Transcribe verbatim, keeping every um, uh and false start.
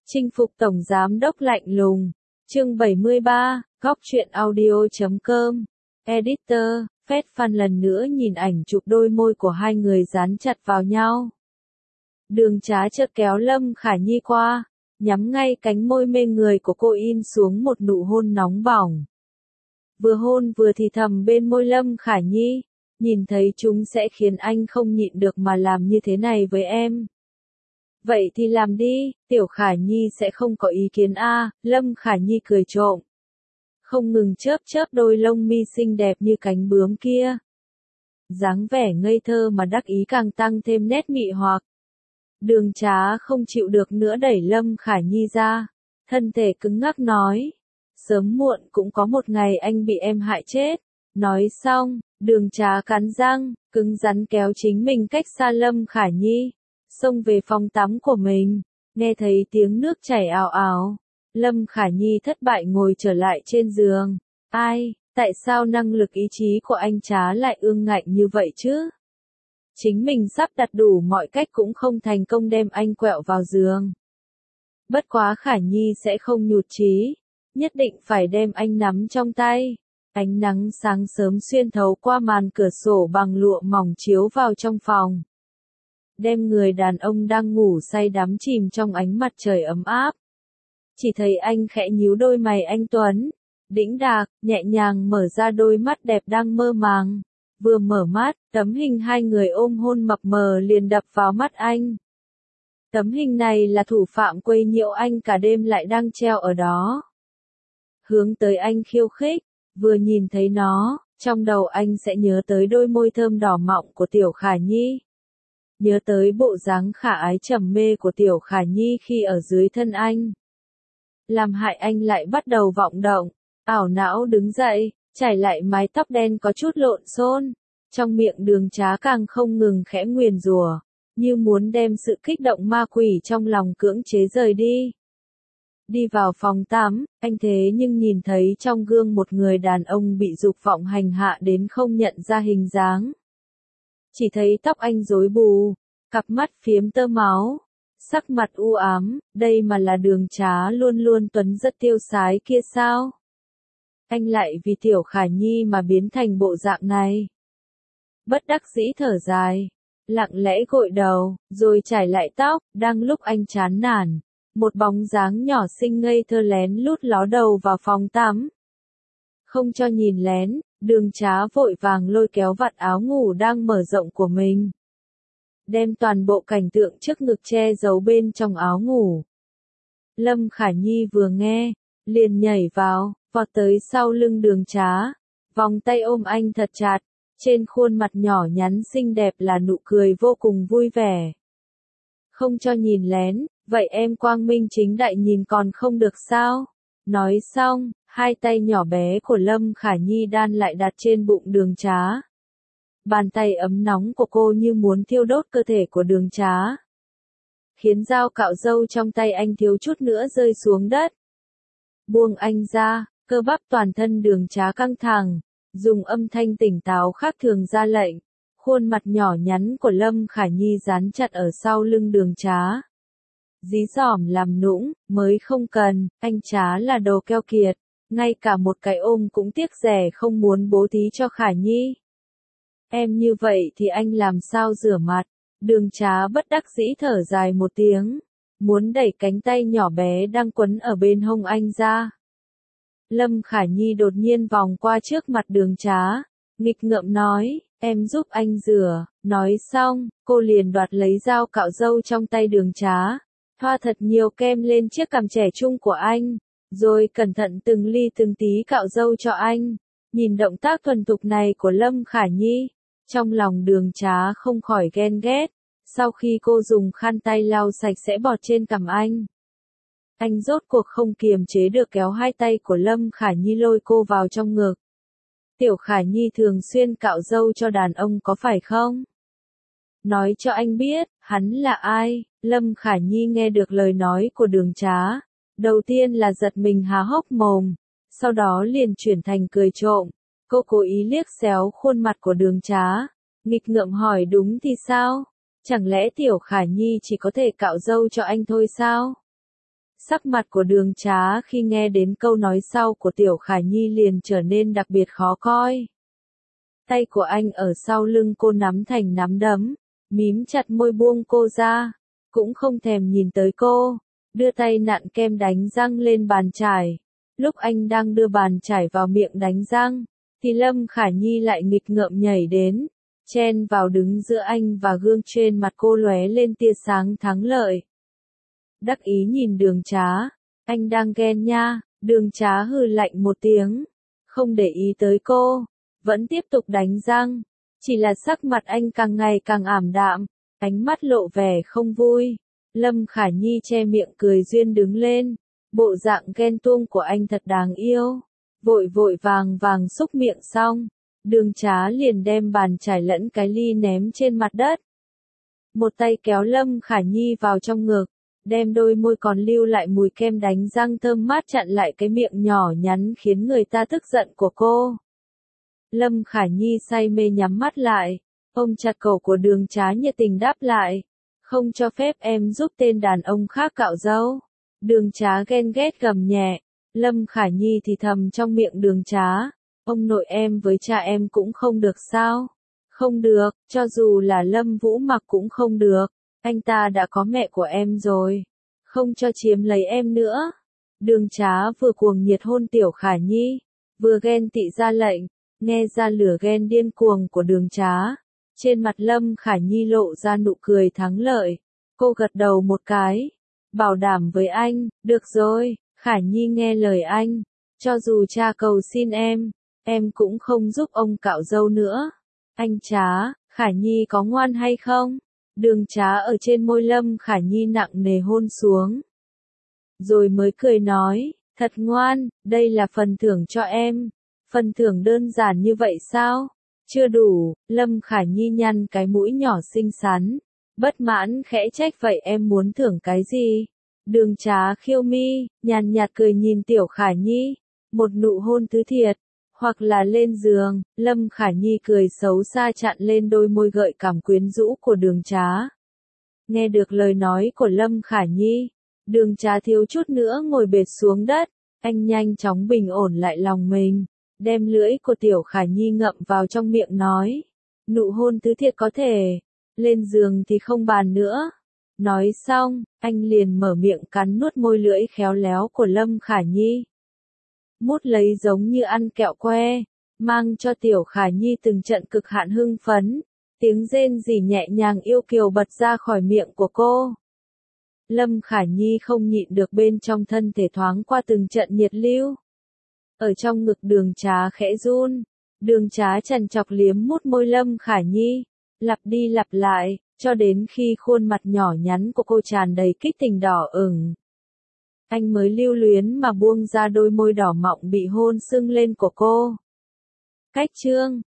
Chinh phục tổng giám đốc lạnh lùng. Chương bảy mươi ba, góc truyện audio chấm com. Editor, Phết Phan lần nữa nhìn ảnh chụp đôi môi của hai người dán chặt vào nhau. Đường Trá chợt kéo Lâm Khả Nhi qua, nhắm ngay cánh môi mê người của cô in xuống một nụ hôn nóng bỏng. Vừa hôn vừa thì thầm bên môi Lâm Khả Nhi, nhìn thấy chúng sẽ khiến anh không nhịn được mà làm như thế này với em. Vậy thì làm đi, Tiểu Khả Nhi sẽ không có ý kiến a. À, Lâm Khả Nhi cười trộm. Không ngừng chớp chớp đôi lông mi xinh đẹp như cánh bướm kia. Dáng vẻ ngây thơ mà đắc ý càng tăng thêm nét mị hoặc. Đường Trá không chịu được nữa đẩy Lâm Khả Nhi ra. Thân thể cứng ngắc nói. Sớm muộn cũng có một ngày anh bị em hại chết. Nói xong, Đường Trá cắn răng, cứng rắn kéo chính mình cách xa Lâm Khả Nhi. Xông về phòng tắm của mình, nghe thấy tiếng nước chảy ào ào. Lâm Khả Nhi thất bại ngồi trở lại trên giường. Ai, tại sao năng lực ý chí của anh Trá lại ương ngạnh như vậy chứ? Chính mình sắp đặt đủ mọi cách cũng không thành công đem anh quẹo vào giường. Bất quá Khả Nhi sẽ không nhụt chí, nhất định phải đem anh nắm trong tay. Ánh nắng sáng sớm xuyên thấu qua màn cửa sổ bằng lụa mỏng chiếu vào trong phòng. Đem người đàn ông đang ngủ say đắm chìm trong ánh mặt trời ấm áp. Chỉ thấy anh khẽ nhíu đôi mày anh tuấn, đĩnh đạc, nhẹ nhàng mở ra đôi mắt đẹp đang mơ màng. Vừa mở mắt, tấm hình hai người ôm hôn mập mờ liền đập vào mắt anh. Tấm hình này là thủ phạm quấy nhiễu anh cả đêm lại đang treo ở đó. Hướng tới anh khiêu khích, vừa nhìn thấy nó, trong đầu anh sẽ nhớ tới đôi môi thơm đỏ mọng của Tiểu Khả Nhi. Nhớ tới bộ dáng khả ái trầm mê của Tiểu Khả Nhi khi ở dưới thân anh. Làm hại anh lại bắt đầu vọng động, ảo não đứng dậy, chải lại mái tóc đen có chút lộn xộn. Trong miệng Đường Trá càng không ngừng khẽ nguyền rủa, như muốn đem sự kích động ma quỷ trong lòng cưỡng chế rời đi. Đi vào phòng tắm, anh thế nhưng nhìn thấy trong gương một người đàn ông bị dục vọng hành hạ đến không nhận ra hình dáng. Chỉ thấy tóc anh rối bù, cặp mắt phiếm tơ máu, sắc mặt u ám, đây mà là Đường Trá luôn luôn tuấn rất tiêu sái kia sao? Anh lại vì Tiểu Khả Nhi mà biến thành bộ dạng này. Bất đắc dĩ thở dài, lặng lẽ gội đầu, rồi chải lại tóc, đang lúc anh chán nản, một bóng dáng nhỏ xinh ngây thơ lén lút ló đầu vào phòng tắm. Không cho nhìn lén, Đường Trá vội vàng lôi kéo vạt áo ngủ đang mở rộng của mình. Đem toàn bộ cảnh tượng trước ngực che giấu bên trong áo ngủ. Lâm Khả Nhi vừa nghe, liền nhảy vào, vọt tới sau lưng Đường Trá, vòng tay ôm anh thật chặt, trên khuôn mặt nhỏ nhắn xinh đẹp là nụ cười vô cùng vui vẻ. Không cho nhìn lén, vậy em quang minh chính đại nhìn còn không được sao? Nói xong, hai tay nhỏ bé của Lâm Khả Nhi đan lại đặt trên bụng Đường Trá. Bàn tay ấm nóng của cô như muốn thiêu đốt cơ thể của Đường Trá. Khiến dao cạo râu trong tay anh thiếu chút nữa rơi xuống đất. Buông anh ra, cơ bắp toàn thân Đường Trá căng thẳng, dùng âm thanh tỉnh táo khác thường ra lệnh. Khuôn mặt nhỏ nhắn của Lâm Khả Nhi dán chặt ở sau lưng Đường Trá. Dí dỏm làm nũng, mới không cần, anh Trá là đồ keo kiệt, ngay cả một cái ôm cũng tiếc rẻ không muốn bố thí cho Khả Nhi. Em như vậy thì anh làm sao rửa mặt? Đường Trá bất đắc dĩ thở dài một tiếng, muốn đẩy cánh tay nhỏ bé đang quấn ở bên hông anh ra. Lâm Khả Nhi đột nhiên vòng qua trước mặt Đường Trá, nghịch ngợm nói, em giúp anh rửa. Nói xong, cô liền đoạt lấy dao cạo râu trong tay Đường Trá, thoa thật nhiều kem lên chiếc cằm trẻ trung của anh, rồi cẩn thận từng ly từng tí cạo râu cho anh. Nhìn động tác thuần thục này của Lâm Khả Nhi, trong lòng Đường Trá không khỏi ghen ghét. Sau khi cô dùng khăn tay lau sạch sẽ bọt trên cằm anh, anh rốt cuộc không kiềm chế được kéo hai tay của Lâm Khả Nhi lôi cô vào trong ngực. Tiểu Khả Nhi thường xuyên cạo râu cho đàn ông có phải không? Nói cho anh biết, hắn là ai? Lâm Khả Nhi nghe được lời nói của Đường Trá. Đầu tiên là giật mình há hốc mồm, sau đó liền chuyển thành cười trộm. Cô cố ý liếc xéo khuôn mặt của Đường Trá, nghịch ngợm hỏi đúng thì sao? Chẳng lẽ Tiểu Khả Nhi chỉ có thể cạo râu cho anh thôi sao? Sắc mặt của Đường Trá khi nghe đến câu nói sau của Tiểu Khả Nhi liền trở nên đặc biệt khó coi. Tay của anh ở sau lưng cô nắm thành nắm đấm, mím chặt môi buông cô ra, cũng không thèm nhìn tới cô, đưa tay nặn kem đánh răng lên bàn chải. Lúc anh đang đưa bàn chải vào miệng đánh răng, thì Lâm Khả Nhi lại nghịch ngợm nhảy đến, chen vào đứng giữa anh và gương, trên mặt cô lóe lên tia sáng thắng lợi. Đắc ý nhìn Đường Trá, anh đang ghen nha. Đường Trá hừ lạnh một tiếng, không để ý tới cô, vẫn tiếp tục đánh răng, chỉ là sắc mặt anh càng ngày càng ảm đạm, ánh mắt lộ vẻ không vui. Lâm Khả Nhi che miệng cười duyên đứng lên, bộ dạng ghen tuông của anh thật đáng yêu, vội vội vàng vàng xúc miệng xong, Đường Trá liền đem bàn chải lẫn cái ly ném trên mặt đất. Một tay kéo Lâm Khả Nhi vào trong ngực, đem đôi môi còn lưu lại mùi kem đánh răng thơm mát chặn lại cái miệng nhỏ nhắn khiến người ta tức giận của cô. Lâm Khả Nhi say mê nhắm mắt lại, ôm chặt cổ của Đường Trá nhiệt tình đáp lại, không cho phép em giúp tên đàn ông khác cạo râu. Đường Trá ghen ghét gầm nhẹ, Lâm Khả Nhi thì thầm trong miệng Đường Trá, ông nội em với cha em cũng không được sao? Không được, cho dù là Lâm Vũ Mặc cũng không được, anh ta đã có mẹ của em rồi, không cho chiếm lấy em nữa. Đường Trá vừa cuồng nhiệt hôn Tiểu Khả Nhi, vừa ghen tị ra lệnh, nghe ra lửa ghen điên cuồng của Đường Trá. Trên mặt Lâm Khả Nhi lộ ra nụ cười thắng lợi, cô gật đầu một cái, bảo đảm với anh, được rồi, Khả Nhi nghe lời anh, cho dù cha cầu xin em, em cũng không giúp ông cạo râu nữa. Anh Trá, Khả Nhi có ngoan hay không? Đường Trá ở trên môi Lâm Khả Nhi nặng nề hôn xuống, rồi mới cười nói, thật ngoan, đây là phần thưởng cho em. Phần thưởng đơn giản như vậy sao? Chưa đủ. Lâm Khả Nhi nhăn cái mũi nhỏ xinh xắn, bất mãn khẽ trách, vậy em muốn thưởng cái gì? Đường Trá khiêu mi, nhàn nhạt cười nhìn Tiểu Khả Nhi, một nụ hôn thứ thiệt, hoặc là lên giường. Lâm Khả Nhi cười xấu xa chặn lên đôi môi gợi cảm quyến rũ của Đường Trá. Nghe được lời nói của Lâm Khả Nhi, Đường Trá thiếu chút nữa ngồi bệt xuống đất, anh nhanh chóng bình ổn lại lòng mình, đem lưỡi của Tiểu Khả Nhi ngậm vào trong miệng nói, nụ hôn thứ thiệt có thể, lên giường thì không bàn nữa. Nói xong, anh liền mở miệng cắn nuốt môi lưỡi khéo léo của Lâm Khả Nhi, mút lấy giống như ăn kẹo que, mang cho Tiểu Khả Nhi từng trận cực hạn hưng phấn, tiếng rên rỉ nhẹ nhàng yêu kiều bật ra khỏi miệng của cô. Lâm Khả Nhi không nhịn được, bên trong thân thể thoáng qua từng trận nhiệt lưu. Ở trong ngực Đường Trá khẽ run, Đường Trá chằn chọc liếm mút môi Lâm Khả Nhi, lặp đi lặp lại, cho đến khi khuôn mặt nhỏ nhắn của cô tràn đầy kích tình đỏ ửng. Anh mới lưu luyến mà buông ra đôi môi đỏ mọng bị hôn sưng lên của cô. Cách chương